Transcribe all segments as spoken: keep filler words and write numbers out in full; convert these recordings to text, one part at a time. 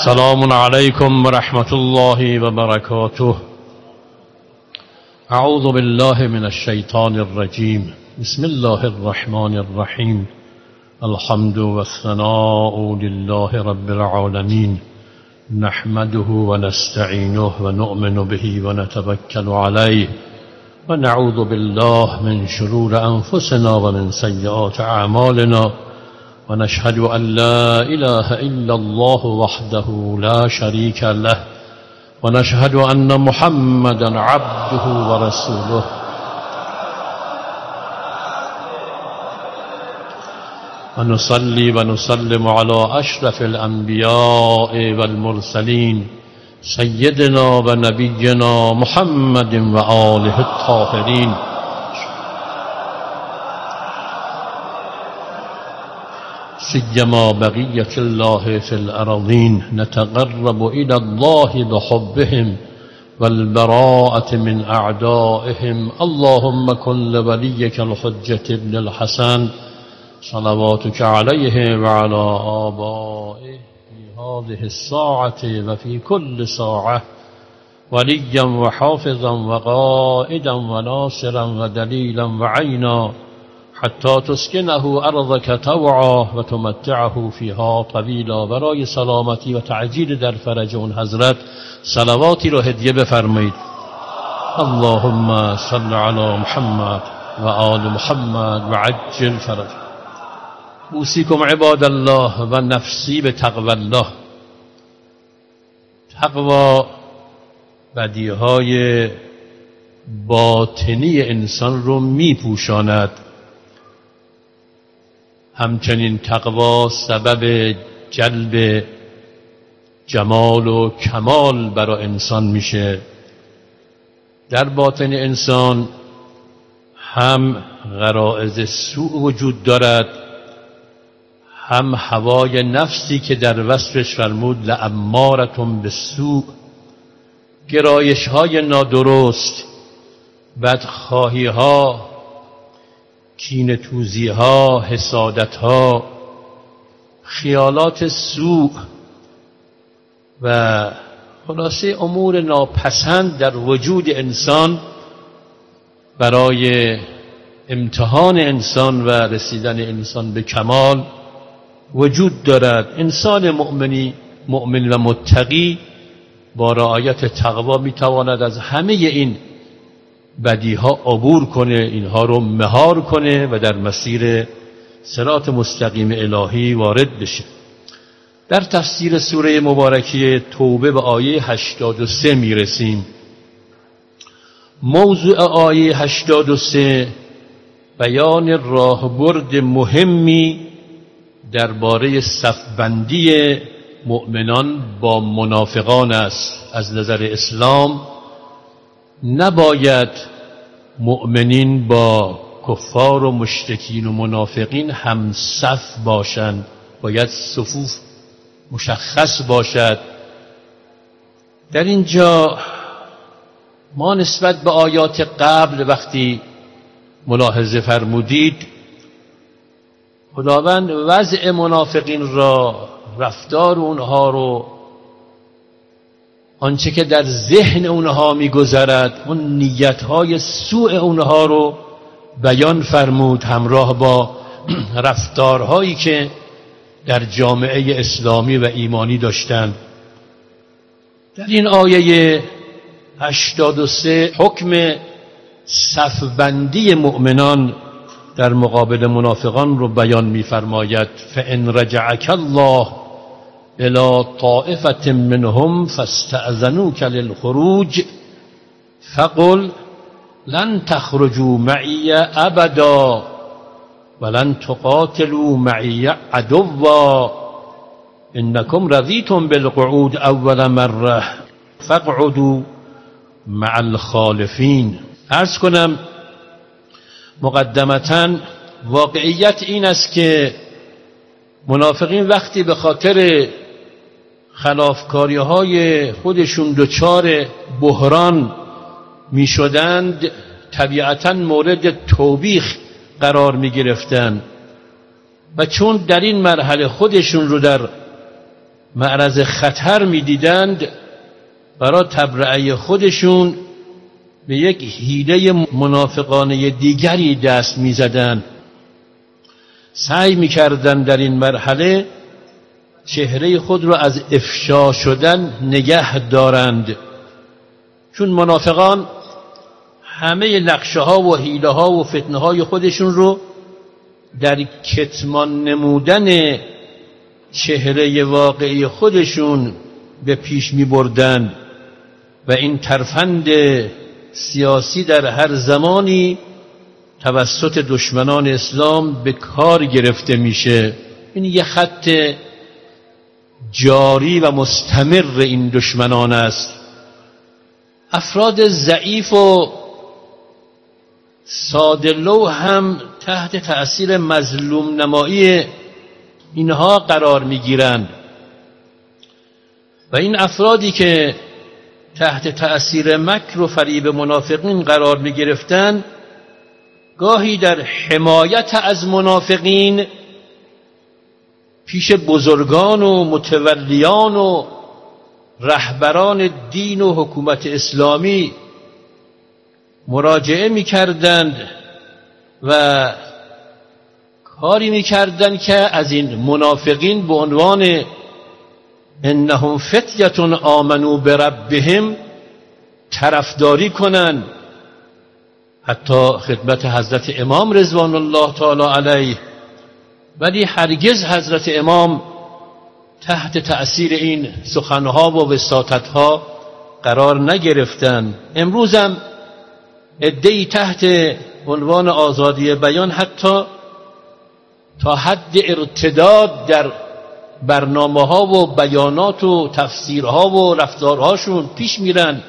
السلام عليكم ورحمة الله وبركاته. أعوذ بالله من الشيطان الرجيم. بسم الله الرحمن الرحيم. الحمد والثناء لله رب العالمين، نحمده ونستعينه ونؤمن به ونتوكل عليه، ونعوذ بالله من شرور أنفسنا ومن سيئات أعمالنا، ونشهد أن لا إله إلا الله وحده لا شريك له، ونشهد أن محمدا عبده ورسوله. ونصلي ونسلم على أشرف الأنبياء والمرسلين سيدنا ونبينا محمد وآله الطاهرين. سيما بقية الله في الأرضين، نتقرب إلى الله بحبهم والبراءة من أعدائهم. اللهم كن لوليك الحجة ابن الحسن صلواتك عليه وعلى آبائه في هذه الساعة وفي كل ساعة وليا وحافظا وقائدا وناصرا ودليلا وعينا، حتى تسكنه أرضك طوعا وتمتعه فيها طویلا. برای سلامتی و تعجیل در فرج اون حضرت صلواتی رو هدیه بفرمایید. اللهم صل علی محمد و آل محمد و عجل فرج. اوصیکم عباد الله و نفسی به تقوی الله. تقوی بدیهای باطنی انسان رو می پوشاند، همچنین تقوا سبب جلب جمال و کمال برای انسان میشه. در باطن انسان هم غرائز سوء وجود دارد، هم هوای نفسی که در وصفش فرمود لأمارتم بالسوء، گرایش های نادرست، بدخواهی ها، کینه توزی ها، حسادت ها، خیالات سوء و خلاصه امور ناپسند در وجود انسان برای امتحان انسان و رسیدن انسان به کمال وجود دارد. انسان مؤمنی مؤمن و متقی با رعایت تقوا میتواند از همه این بدیها عبور کنه، اینها رو مهار کنه و در مسیر صراط مستقیم الهی وارد بشه. در تفسیر سوره مبارکه توبه به آیه هشتاد و سه میرسیم. موضوع آیه هشتاد و سه بیان راهبرد مهمی درباره صفبندی مؤمنان با منافقان است. از نظر اسلام نباید مؤمنین با کفار و مشرکین و منافقین هم صف باشند، باید صفوف مشخص باشد. در اینجا ما نسبت به آیات قبل وقتی ملاحظه فرمودید، خداوند وضع منافقین را، رفتار اونها رو، آنچه که در ذهن اونها میگذرد، اون نیتهای سوء اونها رو بیان فرمود، همراه با رفتارهایی که در جامعه اسلامی و ایمانی داشتند. در این آیه هشتاد و سه حکم صفبندی مؤمنان در مقابل منافقان رو بیان می‌فرماید. فإن رجعك الله الى طائفة منهم فاستأذنوك للخروج فقل لن تخرجوا معي ابدا ولن تقاتلوا معي عدوا انكم رضيتم بالقعود اول مرة فاقعدوا مع الخالفين. عرض کنم مقدمتاً واقعیت این است که منافقین وقتی به خاطر خلافکاری های خودشون دچار بحران می شدند، طبیعتاً مورد توبیخ قرار می گرفتند و چون در این مرحله خودشون رو در معرض خطر می‌دیدند برای تبرئه خودشون به یک حیله منافقانه دیگری دست می‌زدند. سعی می‌کردند در این مرحله چهره خود را از افشا شدن نگه دارند، چون منافقان همه نقشه ها و حیله ها و فتنه های خودشون رو در کتمان نمودن چهره واقعی خودشون به پیش می بردن و این ترفند سیاسی در هر زمانی توسط دشمنان اسلام به کار گرفته میشه. این یه خط جاری و مستمر این دشمنان است. افراد ضعیف و ساده‌لوح هم تحت تأثیر مظلوم نمایی اینها قرار میگیرند و این افرادی که تحت تأثیر مکر و فریب منافقین قرار میگرفتند گاهی در حمایت از منافقین پیش بزرگان و متولیان و رهبران دین و حکومت اسلامی مراجعه می‌کردند و کاری می‌کردند که از این منافقین به عنوان انهم فتیة آمنوا بربهم طرفداری کنند. حتی خدمت حضرت امام رضوان الله تعالی علیه، ولی هرگز حضرت امام تحت تأثیر این سخنها و وساطتها قرار نگرفتند. امروز هم عده‌ای تحت عنوان آزادی بیان حتی تا حد ارتداد در برنامه‌ها و بیانات و تفسیرها و رفتارهاشون پیش میرن.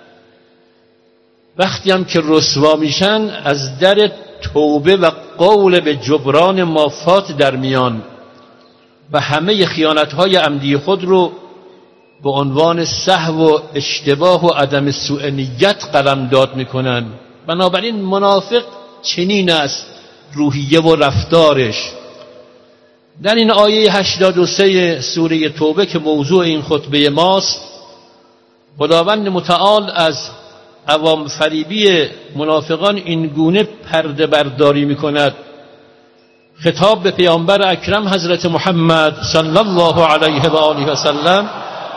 وقتی هم که رسوا میشن از در توبه و قول به جبران مافات در میان و همه خیانت‌های عمدی خود رو به عنوان سهو و اشتباه و عدم سوء نیت قلمداد میکنن. بنابراین منافق چنین است روحیه و رفتارش. در این آیه هشتاد و سه سوره توبه که موضوع این خطبه ماست، خداوند متعال از عوام فریبی منافقان این گونه پرده برداری میکند. خطاب به پیامبر اکرم حضرت محمد صلی الله علیه و آله و سلم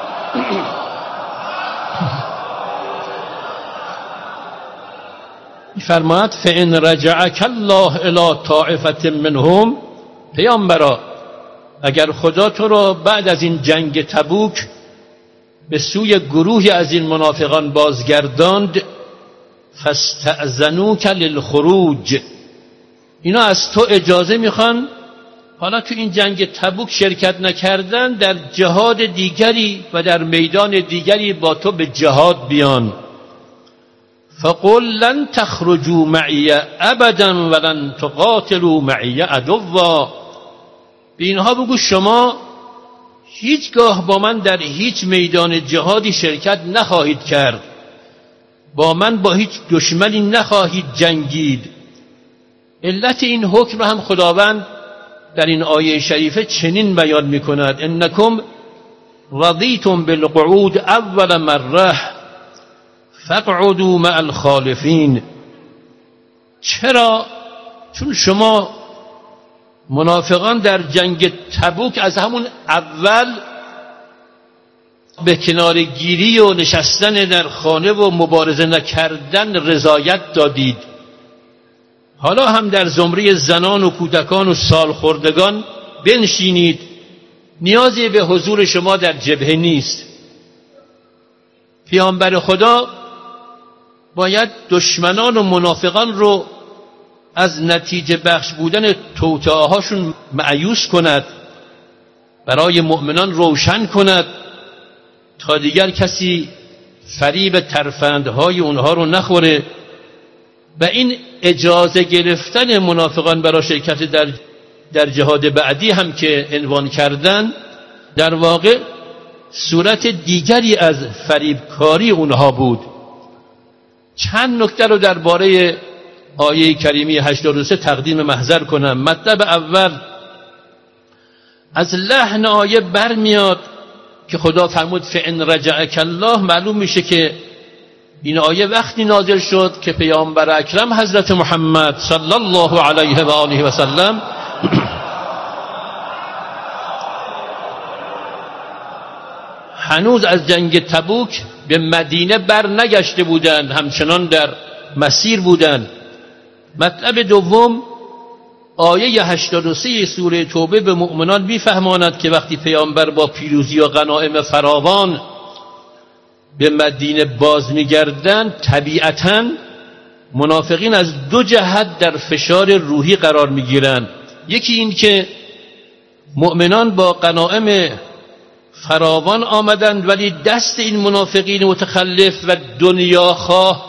می‌فرماید فإن رجعك الله الی طائفة منهم، پیامبرا اگر خدا تو را بعد از این جنگ تبوک به سوی گروهی از این منافقان بازگرداند، فاستأذنوک للخروج، اینا از تو اجازه میخوان حالا تو این جنگ تبوک شرکت نکردن، در جهاد دیگری و در میدان دیگری با تو به جهاد بیان. فقل لن تخرجوا معي ابدا ولن تقاتلوا معي عدوا، به اینها بگو شما هیچگاه با من در هیچ میدان جهادی شرکت نخواهید کرد، با من با هیچ دشمنی نخواهید جنگید. علت این حکم هم خداوند در این آیه شریفه چنین بیان میکند: انکم رضیتم بالقعود اول مره فاقعدوا مع الخالفین. چرا؟ چون شما منافقان در جنگ تبوک از همون اول به کنار گیری و نشستن در خانه و مبارزه نکردن رضایت دادید. حالا هم در زمره زنان و کودکان و سالخوردگان بنشینید، نیازی به حضور شما در جبهه نیست. پیامبر خدا باید دشمنان و منافقان رو از نتیجه بخش بودن توطئه‌هاشون مأیوس کند، برای مؤمنان روشن کند تا دیگر کسی فریب ترفندهای اونها رو نخوره. و این اجازه گرفتن منافقان برای شرکت در در جهاد بعدی هم که عنوان کردن، در واقع صورت دیگری از فریبکاری اونها بود. چند نکته رو درباره آیه کریمه هشتاد و سه تقدیم محضر کنم. مطلب اول، از لحن آیه برمیاد که خدا فرمود فإن رجعک الله، معلوم میشه که این آیه وقتی نازل شد که پیامبر اکرم حضرت محمد صلی الله علیه و آله و سلم هنوز از جنگ تبوک به مدینه بر نگشته بودند، همچنان در مسیر بودند. مطلب دوم، آیه هشتاد و سه سوره توبه به مؤمنان میفهماند که وقتی پیامبر با پیروزی و غنایم فراوان به مدینه باز میگردند، طبیعتاً منافقین از دو جهت در فشار روحی قرار میگیرند. یکی این که مؤمنان با غنایم فراوان آمدند ولی دست این منافقین متخلف و دنیاخواه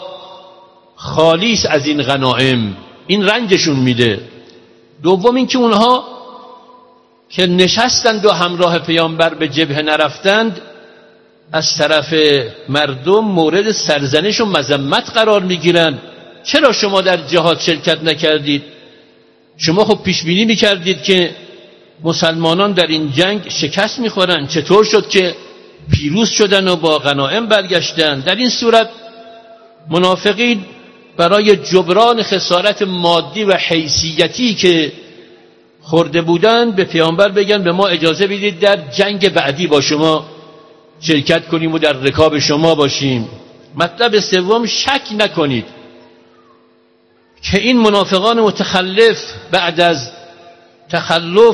خالیس از این غنایم، این رنجشون میده. دوم این که اونها که نشستند و همراه پیامبر به جبهه نرفتند، از طرف مردم مورد سرزنش و مذمت قرار میگیرند. چرا شما در جهاد شرکت نکردید؟ شما خب پیش بینی میکردید که مسلمانان در این جنگ شکست میخورن، چطور شد که پیروز شدن و با غنایم برگشتن؟ در این صورت منافقین برای جبران خسارت مادی و حیثیتی که خورده بودند به پیامبر بگن به ما اجازه بدید در جنگ بعدی با شما شرکت کنیم و در رکاب شما باشیم. مطلب سوم، شک نکنید که این منافقان متخلف بعد از تخلف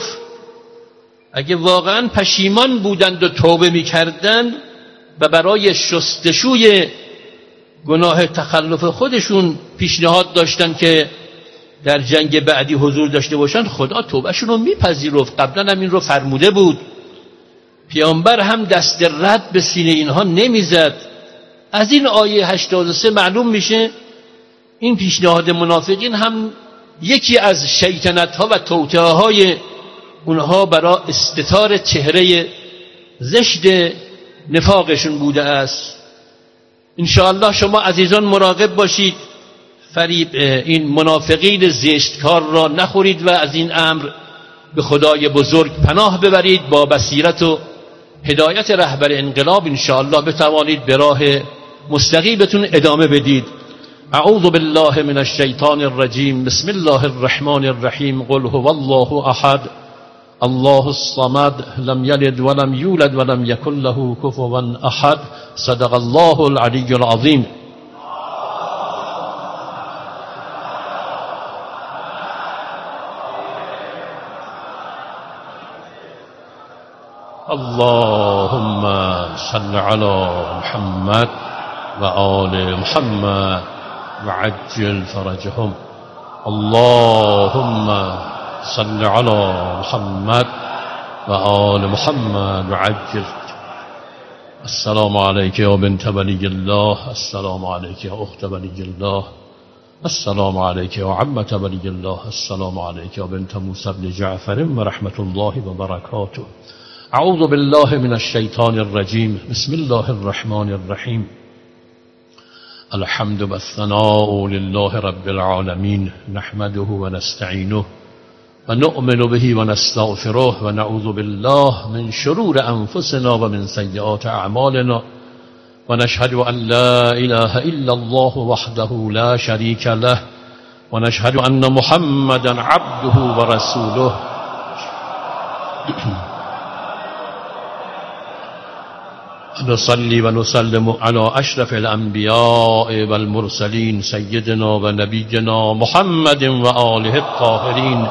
اگه واقعا پشیمان بودند و توبه می‌کردند و برای شستشوی گناه تخلف خودشون پیشنهاد داشتن که در جنگ بعدی حضور داشته باشن، خدا توبهشون رو میپذیرفت. قبلا هم این رو فرموده بود. پیامبر هم دست رد به سینه اینها نمیزد. از این آیه هشتاد و سه معلوم میشه این پیشنهاد منافقین هم یکی از شیطنت‌ها و توطئه‌های اونها برای استتار چهره زشت نفاقشون بوده است. انشاءالله شما عزیزان مراقب باشید، فریب این منافقین زشتکار را نخورید و از این امر به خدای بزرگ پناه ببرید. با بصیرت و هدایت رهبر انقلاب انشاءالله بتوانید به راه مستقیمتون ادامه بدید. اعوذ بالله من الشیطان الرجیم. بسم الله الرحمن الرحیم. قل هو الله احد الله الصمد لم یلد ولم یولد ولم یکن له کفوا احد. صدق الله العلی العظیم. اللهم صل على محمد و آل محمد وعجل فرجهم. اللهم صل على محمد و آل محمد وعجل. السلام عليك يا بنت ولي الله. السلام عليك يا أخت ولي الله. السلام عليك يا عمة ولي الله. السلام عليك يا بنت موسى بن جعفر ورحمة الله وبركاته. اعوذ بالله من الشیطان الرجیم. بسم الله الرحمن الرحیم. الحمد والثناء لله رب العالمین. نحمده ونستعینه ونؤمن به ونستغفره ونعوذ بالله من شرور انفسنا ومن سیئات اعمالنا ونشهد ان لا اله الا الله وحده لا شريك له ونشهد ان محمدا عبده ورسوله. نصلي ونسلم على أشرف الأنبياء والمرسلين سيدنا ونبينا محمد وآله الطاهرين.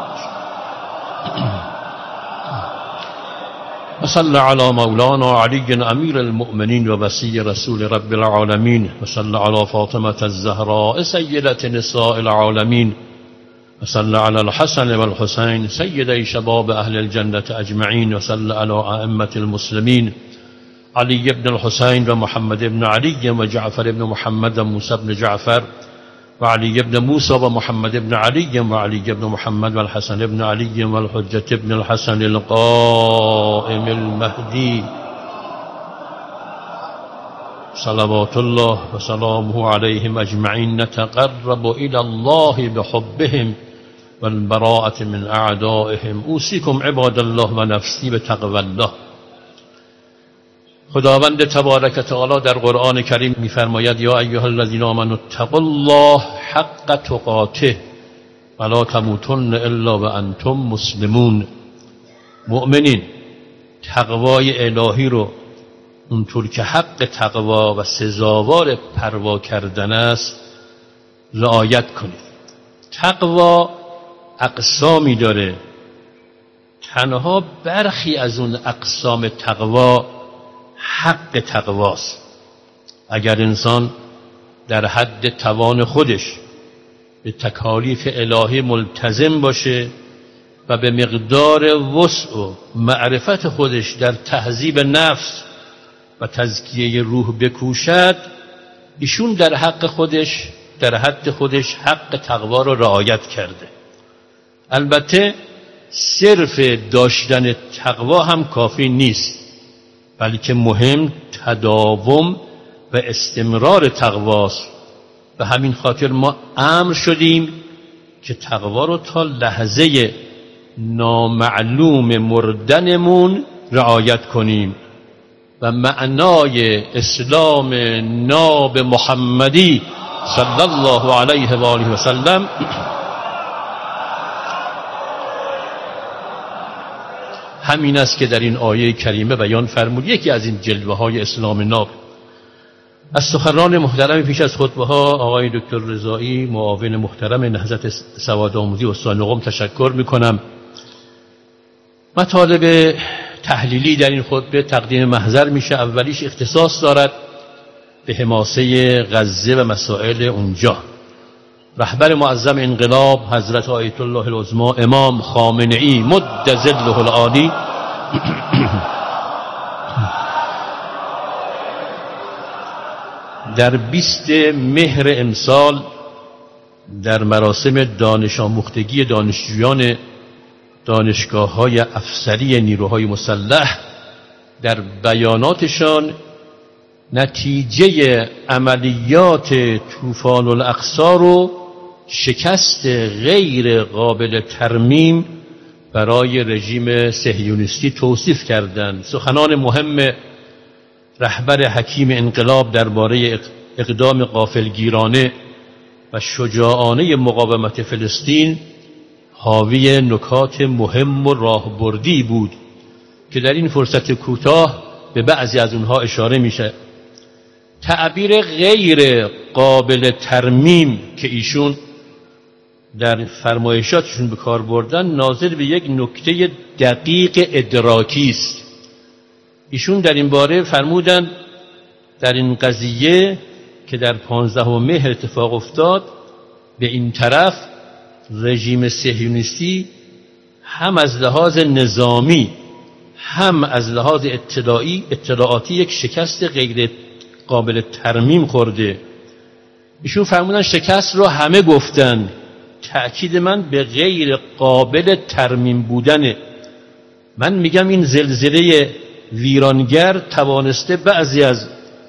وصلى على مولانا علي أمير المؤمنين ووصي رسول رب العالمين. وصلى على فاطمة الزهراء سيدة نساء العالمين. وصلى على الحسن والحسين سيدي شباب أهل الجنة أجمعين. وصلى على أئمة المسلمين علي بن الحسين ومحمد بن علي وجعفر بن محمد وموسى بن جعفر وعلي بن موسى ومحمد بن علي وعلي بن محمد والحسن بن علي والحجة بن الحسن القائم المهدي صلوات الله وسلامه عليهم أجمعين. نتقرب إلى الله بحبهم والبراءة من أعدائهم. أوصيكم عباد الله ونفسي بتقوى الله. خداوند تبارک تعالی در قرآن کریم می‌فرماید یا ایها الذین آمنوا اتقوا الله حق تقاته ولا تموتن الا وانتم مسلمون. مؤمنین تقوای الهی رو اونطور که حق تقوا و سزاوار پروا کردن است رعایت کنید. تقوا اقسامی داره، تنها برخی از اون اقسام تقوا حق تقواست. اگر انسان در حد توان خودش به تکالیف الهی ملتزم باشه و به مقدار وسع و معرفت خودش در تهذیب نفس و تزکیه روح بکوشد، ایشون در حق خودش در حد خودش حق تقوا رو رعایت کرده. البته صرف داشتن تقوا هم کافی نیست، بلکه مهم تداوم و استمرار تقواست. به همین خاطر ما امر شدیم که تقوا رو تا لحظه نامعلوم مردنمون رعایت کنیم و معنای اسلام ناب محمدی صلی الله علیه و آله و سلم همین است که در این آیه کریمه بیان فرمود. یکی از این جلوه های اسلام ناب. از سخنران محترم پیش از خطبه ها آقای دکتر رضایی معاون محترم نهضت سواد آموزی استان قم تشکر میکنم. مطالب تحلیلی در این خطبه تقدیم محضر میشه. اولیش اختصاص دارد به حماسه غزه و مسائل اونجا. رهبر معظم انقلاب حضرت آیت الله العظما امام خامنه‌ای مد ظله العالی در بیست مهر امسال در مراسم دانش آموختگی دانشجویان دانشگاه‌های افسری نیروهای مسلح در بیاناتشان نتیجه عملیات طوفان الاقصی رو شکست غیر قابل ترمیم برای رژیم صهیونیستی توصیف کردند. سخنان مهم رهبر حکیم انقلاب درباره اقدام غافلگیرانه و شجاعانه مقاومت فلسطین حاوی نکات مهم و راهبردی بود که در این فرصت کوتاه به بعضی از اونها اشاره میشه. تعبیر غیر قابل ترمیم که ایشون در فرمایشاتشون به کار بردن ناظر به یک نکته دقیق ادراکی است. ایشون در این باره فرمودند در این قضیه که در پانزدهم مهر اتفاق افتاد، به این طرف رژیم صهیونیستی هم از لحاظ نظامی هم از لحاظ اطلاعی اطلاعاتی یک شکست غیر قابل ترمیم خورده. ایشون فرمودن شکست رو همه گفتن، تأکید من به غیر قابل ترمیم بودنه. من میگم این زلزله ویرانگر توانسته بعضی از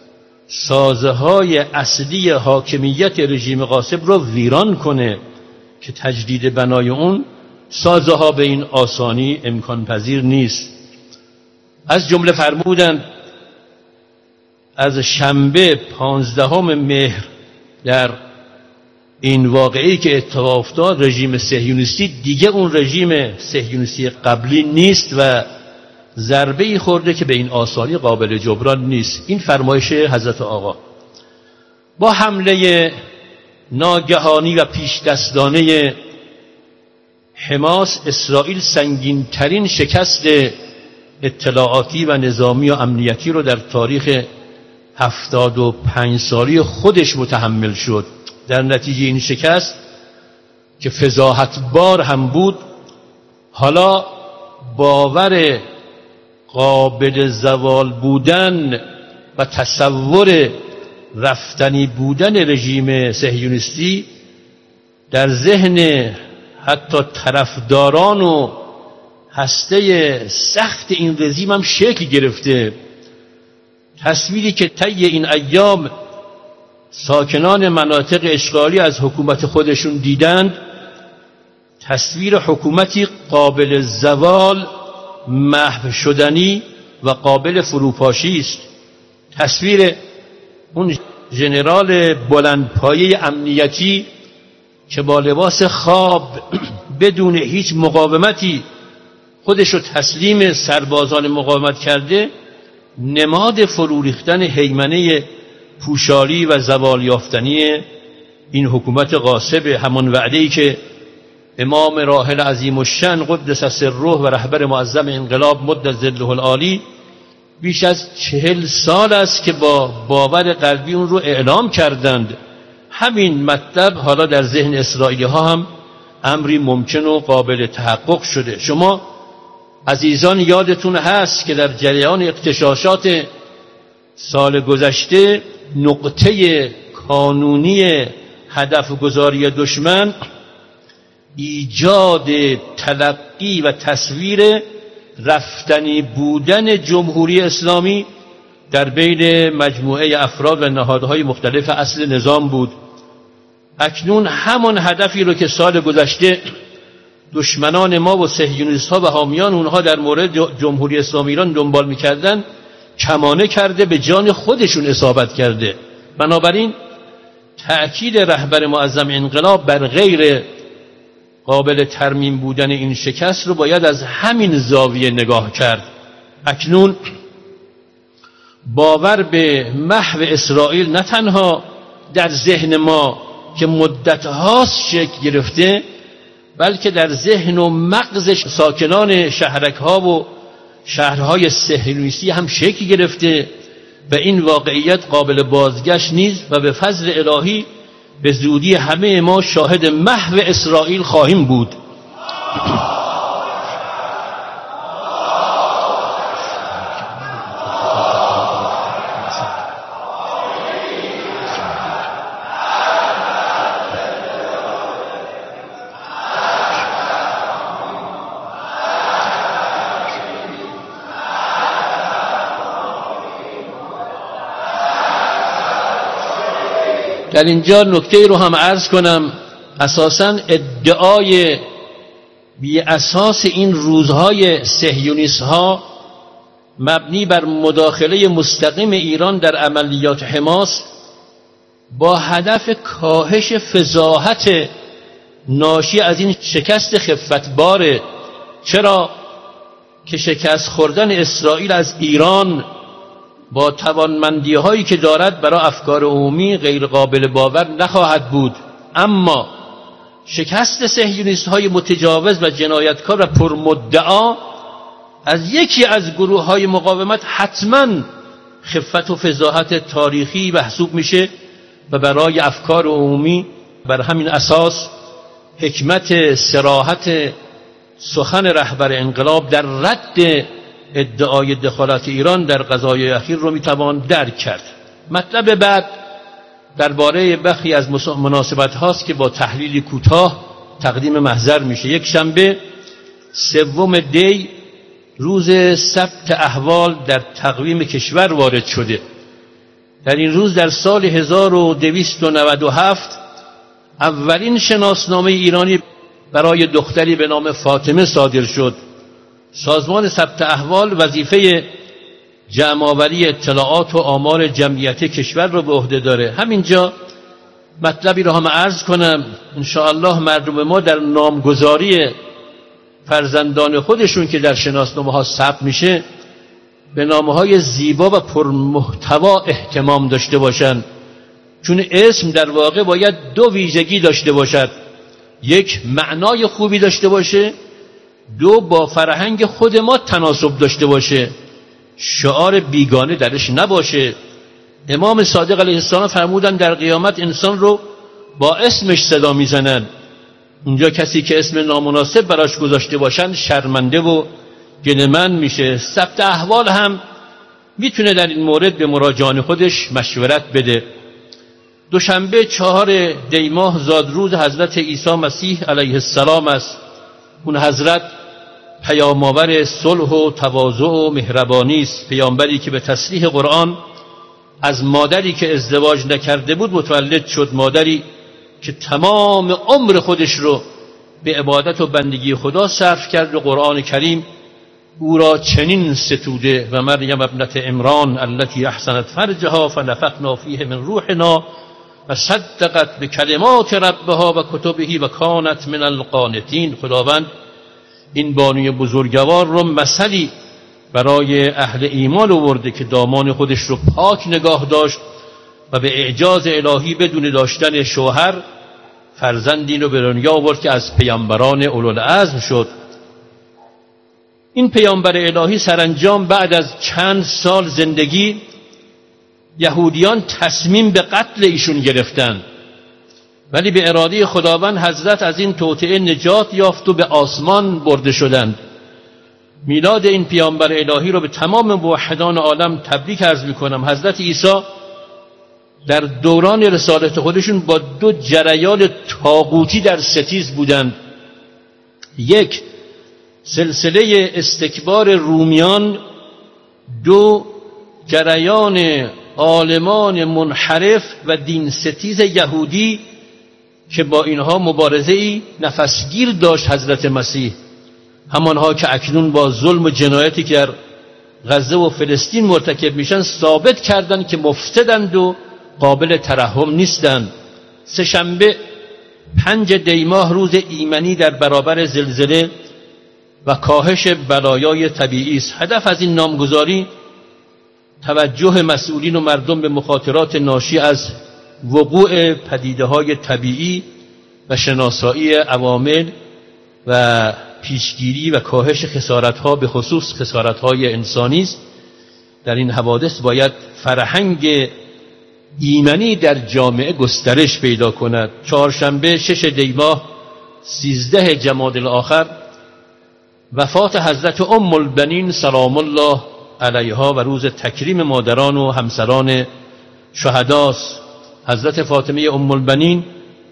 سازه‌های اصلی حاکمیت رژیم غاصب رو ویران کنه که تجدید بنای اون سازه‌ها به این آسانی امکان پذیر نیست. از جمله فرمودند از شنبه پانزدهم مهر در این واقعی که اتفاق افتاد رژیم صهیونیستی دیگه اون رژیم صهیونیستی قبلی نیست و ضربه‌ای خورده که به این آسانی قابل جبران نیست. این فرمایش حضرت آقا با حمله ناگهانی و پیش دستانه حماس، اسرائیل سنگین ترین شکست اطلاعاتی و نظامی و امنیتی رو در تاریخ هفتاد و پنج سالی خودش متحمل شد. در نتیجه این شکست که فضاحتبار هم بود، حالا باور قابل زوال بودن و تصور رفتنی بودن رژیم صهیونیستی در ذهن حتی طرفداران و هسته سخت این رژیم هم شکل گرفته. تصویری که طی این ایام ساکنان مناطق اشغالی از حکومت خودشون دیدند، تصویر حکومتی قابل زوال، محو شدنی و قابل فروپاشی است. تصویر اون ژنرال بلندپایه امنیتی که با لباس خواب بدون هیچ مقاومتی خودشو تسلیم سربازان مقاومت کرده، نماد فرو ریختن هیمنه پوشالی و زوال یافتنی این حکومت غاصب، همان وعده‌ای که امام راحل عظیم الشأن قدس سره و رهبر معظم انقلاب مد ظله العالی بیش از چهل سال است که با باور قلبی اون رو اعلام کردند. همین مطلب حالا در ذهن اسرائیلی ها هم امری ممکن و قابل تحقق شده. شما عزیزان یادتون هست که در جریان اغتشاشات سال گذشته نقطه کانونی هدف گذاری دشمن ایجاد تلقی و تصویر رفتنی بودن جمهوری اسلامی در بین مجموعه افراد و نهادهای مختلف اصل نظام بود. اکنون همان هدفی رو که سال گذشته دشمنان ما و صهیونیست ها و حامیان اونها در مورد جمهوری اسلامی ایران دنبال میکردن کمانه کرده، به جان خودشون اصابت کرده. بنابراین تأکید رهبر معظم انقلاب بر غیر قابل ترمیم بودن این شکست رو باید از همین زاویه نگاه کرد. اکنون باور به محو اسرائیل نه تنها در ذهن ما که مدت هاست شکل گرفته، بلکه در ذهن و مغز ساکنان شهرک ها و شهرهای صهیونیستی هم شکل گرفته و این واقعیت قابل بازگشت نیست و به فضل الهی به زودی همه ما شاهد محو اسرائیل خواهیم بود. در اینجا نکته رو هم عرض کنم، اساساً ادعای بی اساس این روزهای صهیونیست ها مبنی بر مداخله مستقیم ایران در عملیات حماس با هدف کاهش فضاحت ناشی از این شکست خفتباره. چرا که شکست خوردن اسرائیل از ایران با توانمندی هایی که دارد برای افکار عمومی غیر قابل باور نخواهد بود، اما شکست صهیونیست های متجاوز و جنایتکار و پرمدعا از یکی از گروه های مقاومت حتما خفت و فضاحت تاریخی محسوب میشه و برای افکار عمومی بر همین اساس حکمت صراحت سخن رهبر انقلاب در رد ادعای دخالت ایران در قضایای اخیر رو میتوان درک کرد. مطلب بعد درباره برخی از مناسبت هاست که با تحلیلی کوتاه تقدیم محضر میشه. یک شنبه سوم دی روز ثبت احوال در تقویم کشور وارد شده. در این روز در سال هزار و دویست و نود و هفت اولین شناسنامه ایرانی برای دختری به نام فاطمه صادر شد. سازمان ثبت احوال وظیفه جمع‌آوری اطلاعات و آمار جمعیت کشور رو به عهده داره. همینجا مطلبی رو هم عرض کنم، انشاءالله مردم ما در نامگذاری فرزندان خودشون که در شناسنامه ها ثبت میشه به نامه‌های زیبا و پرمحتوا اهتمام داشته باشند، چون اسم در واقع باید دو ویژگی داشته باشد: یک، معنای خوبی داشته باشه، دو، با فرهنگ خود ما تناسب داشته باشه، شعار بیگانه درش نباشه. امام صادق علیه السلام فرمودن در قیامت انسان رو با اسمش صدا میزنن، اونجا کسی که اسم نامناسب براش گذاشته باشن شرمنده و گله‌مند میشه. ثبت احوال هم میتونه در این مورد به مراجعان خودش مشورت بده. دوشنبه چهار دی ماه زادروز حضرت عیسی مسیح علیه السلام است. اون حضرت پیام‌آور صلح و تواضع و مهربانی است، پیامبری که به تصریح قرآن از مادری که ازدواج نکرده بود متولد شد، مادری که تمام عمر خودش رو به عبادت و بندگی خدا صرف کرد و قرآن کریم او را چنین ستوده و مریم ابنت عمران التي احسنت فرجها فنفخنا فیه من روحنا و صدقت بکلمات ربها و کتبه و کانت من القانتین. خداوند این بانوی بزرگوار رو مثلی برای اهل ایمان آورده که دامان خودش رو پاک نگاه داشت و به اعجاز الهی بدون داشتن شوهر فرزندی رو به دنیا آورد که از پیامبران اولوالعزم شد. این پیامبر الهی سرانجام بعد از چند سال زندگی یهودیان تصمیم به قتل ایشون گرفتن، ولی به اراده خداوند حضرت از این توطئه نجات یافت و به آسمان برده شدند. میلاد این پیامبر الهی رو به تمام موحدان عالم تبریک عرض میکنم. حضرت عیسی در دوران رسالت خودشون با دو جریان طاغوتی در ستیز بودند. یک، سلسله استکبار رومیان، دو، جریان عالمان منحرف و دین ستیز یهودی که با اینها مبارزه‌ای نفسگیر داشت حضرت مسیح، همانها که اکنون با ظلم و جنایتی که در غزه و فلسطین مرتکب میشن ثابت کردند که مفسدند و قابل ترحم نیستند. سه‌شنبه پنج دیماه روز ایمنی در برابر زلزله و کاهش بلایای طبیعی است. هدف از این نامگذاری توجه مسئولین و مردم به مخاطرات ناشی از وقوع پدیده‌های طبیعی و شناسایی عوامل و پیشگیری و کاهش خسارت‌ها به خصوص خسارت‌های انسانی است. در این حوادث باید فرهنگ ایمنی در جامعه گسترش پیدا کند. چهارشنبه شش دیماه سیزده جمادی الاخر وفات حضرت ام البنین سلام الله علیها و روز تکریم مادران و همسران شهداست. حضرت فاطمه ام البنین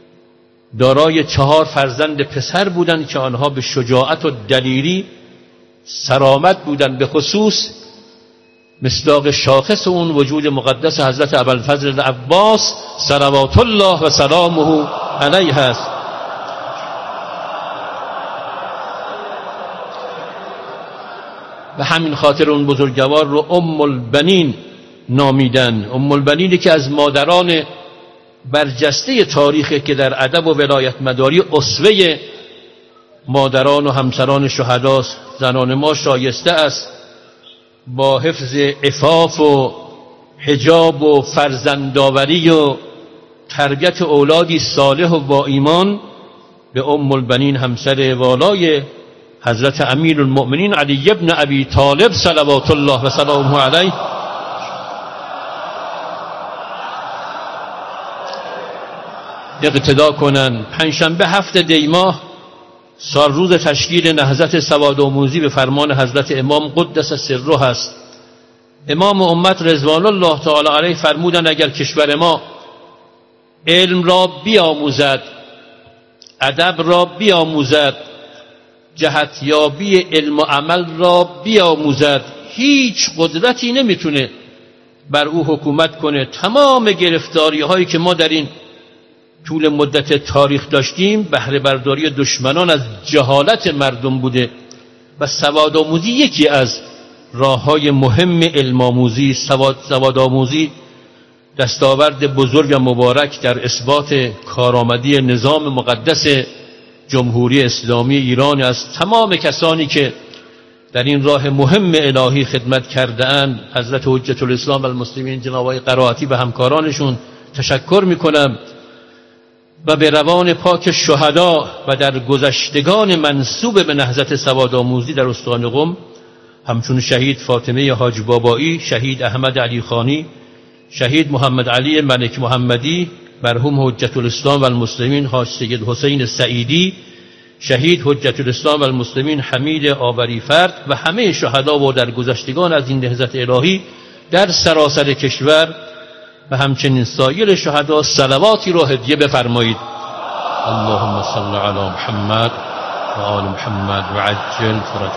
دارای چهار فرزند پسر بودند که آنها به شجاعت و دلیری سرآمد بودند، به خصوص مصداق شاخص اون وجود مقدس حضرت ابوالفضل العباس صلوات الله و سلامه علیه است. و همین خاطر اون بزرگوار رو ام البنین نامیدن. ام البنینی که از مادران برجسته تاریخی که در ادب و ولایت مداری اسوه مادران و همسران شهداست. زنان ما شایسته است با حفظ عفاف و حجاب و فرزندآوری و تربیت اولادی صالح و با ایمان به ام البنین همسر والای حضرت امیر المؤمنین علی ابن ابی طالب صلوات الله و سلامه علیه اقتدا کنند. پنجشنبه هفت دیماه سال روز تشکیل نهضت سوادآموزی به فرمان حضرت امام قدس سره است. امام امت رضوان الله تعالی علیه فرمودند اگر کشور ما علم را بیاموزد، ادب را بیاموزد، جهتیابی علم و عمل را بیاموزد، هیچ قدرتی نمیتونه بر او حکومت کنه. تمام گرفتاری هایی که ما در این طول مدت تاریخ داشتیم بهره برداری دشمنان از جهالت مردم بوده و سوادآموزی یکی از راه‌های مهم علم آموزی. سواد سوادآموزی دستاورد بزرگ و مبارک در اثبات کارآمدی نظام مقدس جمهوری اسلامی ایران است. تمام کسانی که در این راه مهم الهی خدمت کرده اند، حضرت حجت الاسلام والمسلمین جناب آقای قرائتی و همکارانشون تشکر میکنم و به روان پاک شهدا و در گذشتگان منسوب به نهضت سوادآموزی در استان قم همچون شهید فاطمه حاج بابایی، شهید احمد علی خانی، شهید محمد علی ملک محمدی، مرحوم حجت الاسلام والمسلمین حاج سید حسین سعیدی، شهید حجت الاسلام والمسلمین حمید آوری فرد و همه شهدا و در گذشتگان از این نهضت الهی در سراسر کشور و همچنین سایر شهدا صلواتی را هدیه بفرمایید. اللهم صل علی محمد و آل محمد و عجل فرج.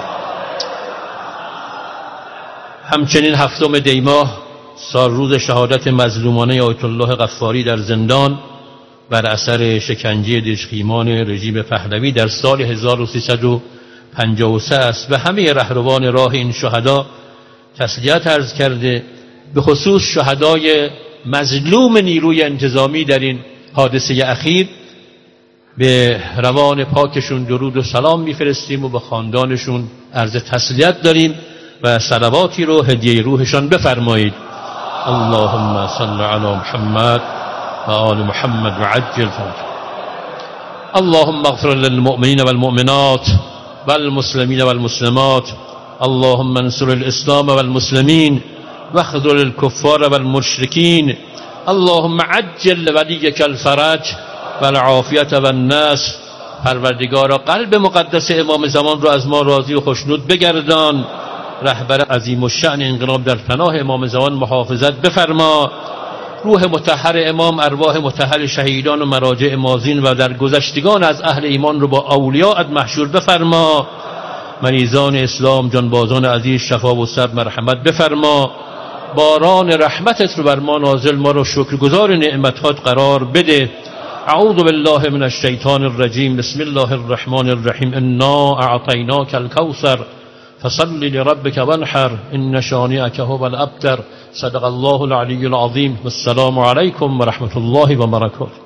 همچنین هفتم دیماه سال روز شهادت مظلومانه آیت الله غفاری در زندان بر اثر شکنجه دژخیمان رژیم پهلوی در سال هزار و سیصد و پنجاه و سه است. به همه رهروان راه این شهدا تسلیت عرض کرده، به خصوص شهدای مظلوم نیروی انتظامی در این حادثه اخیر به روان پاکشون درود و سلام میفرستیم و به خاندانشون عرض تسلیت داریم و صلواتی رو هدیه روحشان بفرمایید. اللهم صل علی محمد و آل محمد و عجل فرجهم. اللهم اغفر للمؤمنین والمؤمنات والمسلمین والمسلمات. اللهم انصر الاسلام والمسلمین واخذل الكفار والمشركين. اللهم عجل وليك الفرج والعافیت والنصر. پروردگارا قلب مقدس امام زمان رو از ما راضی و خوشنود بگردان. رهبر عظیم الشأن انقلاب در پناه امام زمان محافظت بفرما. روح مطهر امام، ارواح مطهر شهیدان و مراجع ماضین و در گذشتگان از اهل ایمان رو با اولیاءت محشور بفرما. مریضان اسلام، جانبازان عزیز شفا و صبر مرحمت بفرما. باران رحمتت رو بر ما نازل، ما رو شکرگزار نعمتات قرار بده. اعوذ بالله من الشیطان الرجیم. بسم الله الرحمن الرحیم. انا اعطیناک الکوثر فصل لربك وانحر ان شانئك هو الابتر. صدق الله العلی العظیم. والسلام علیکم و رحمت الله و برکاته.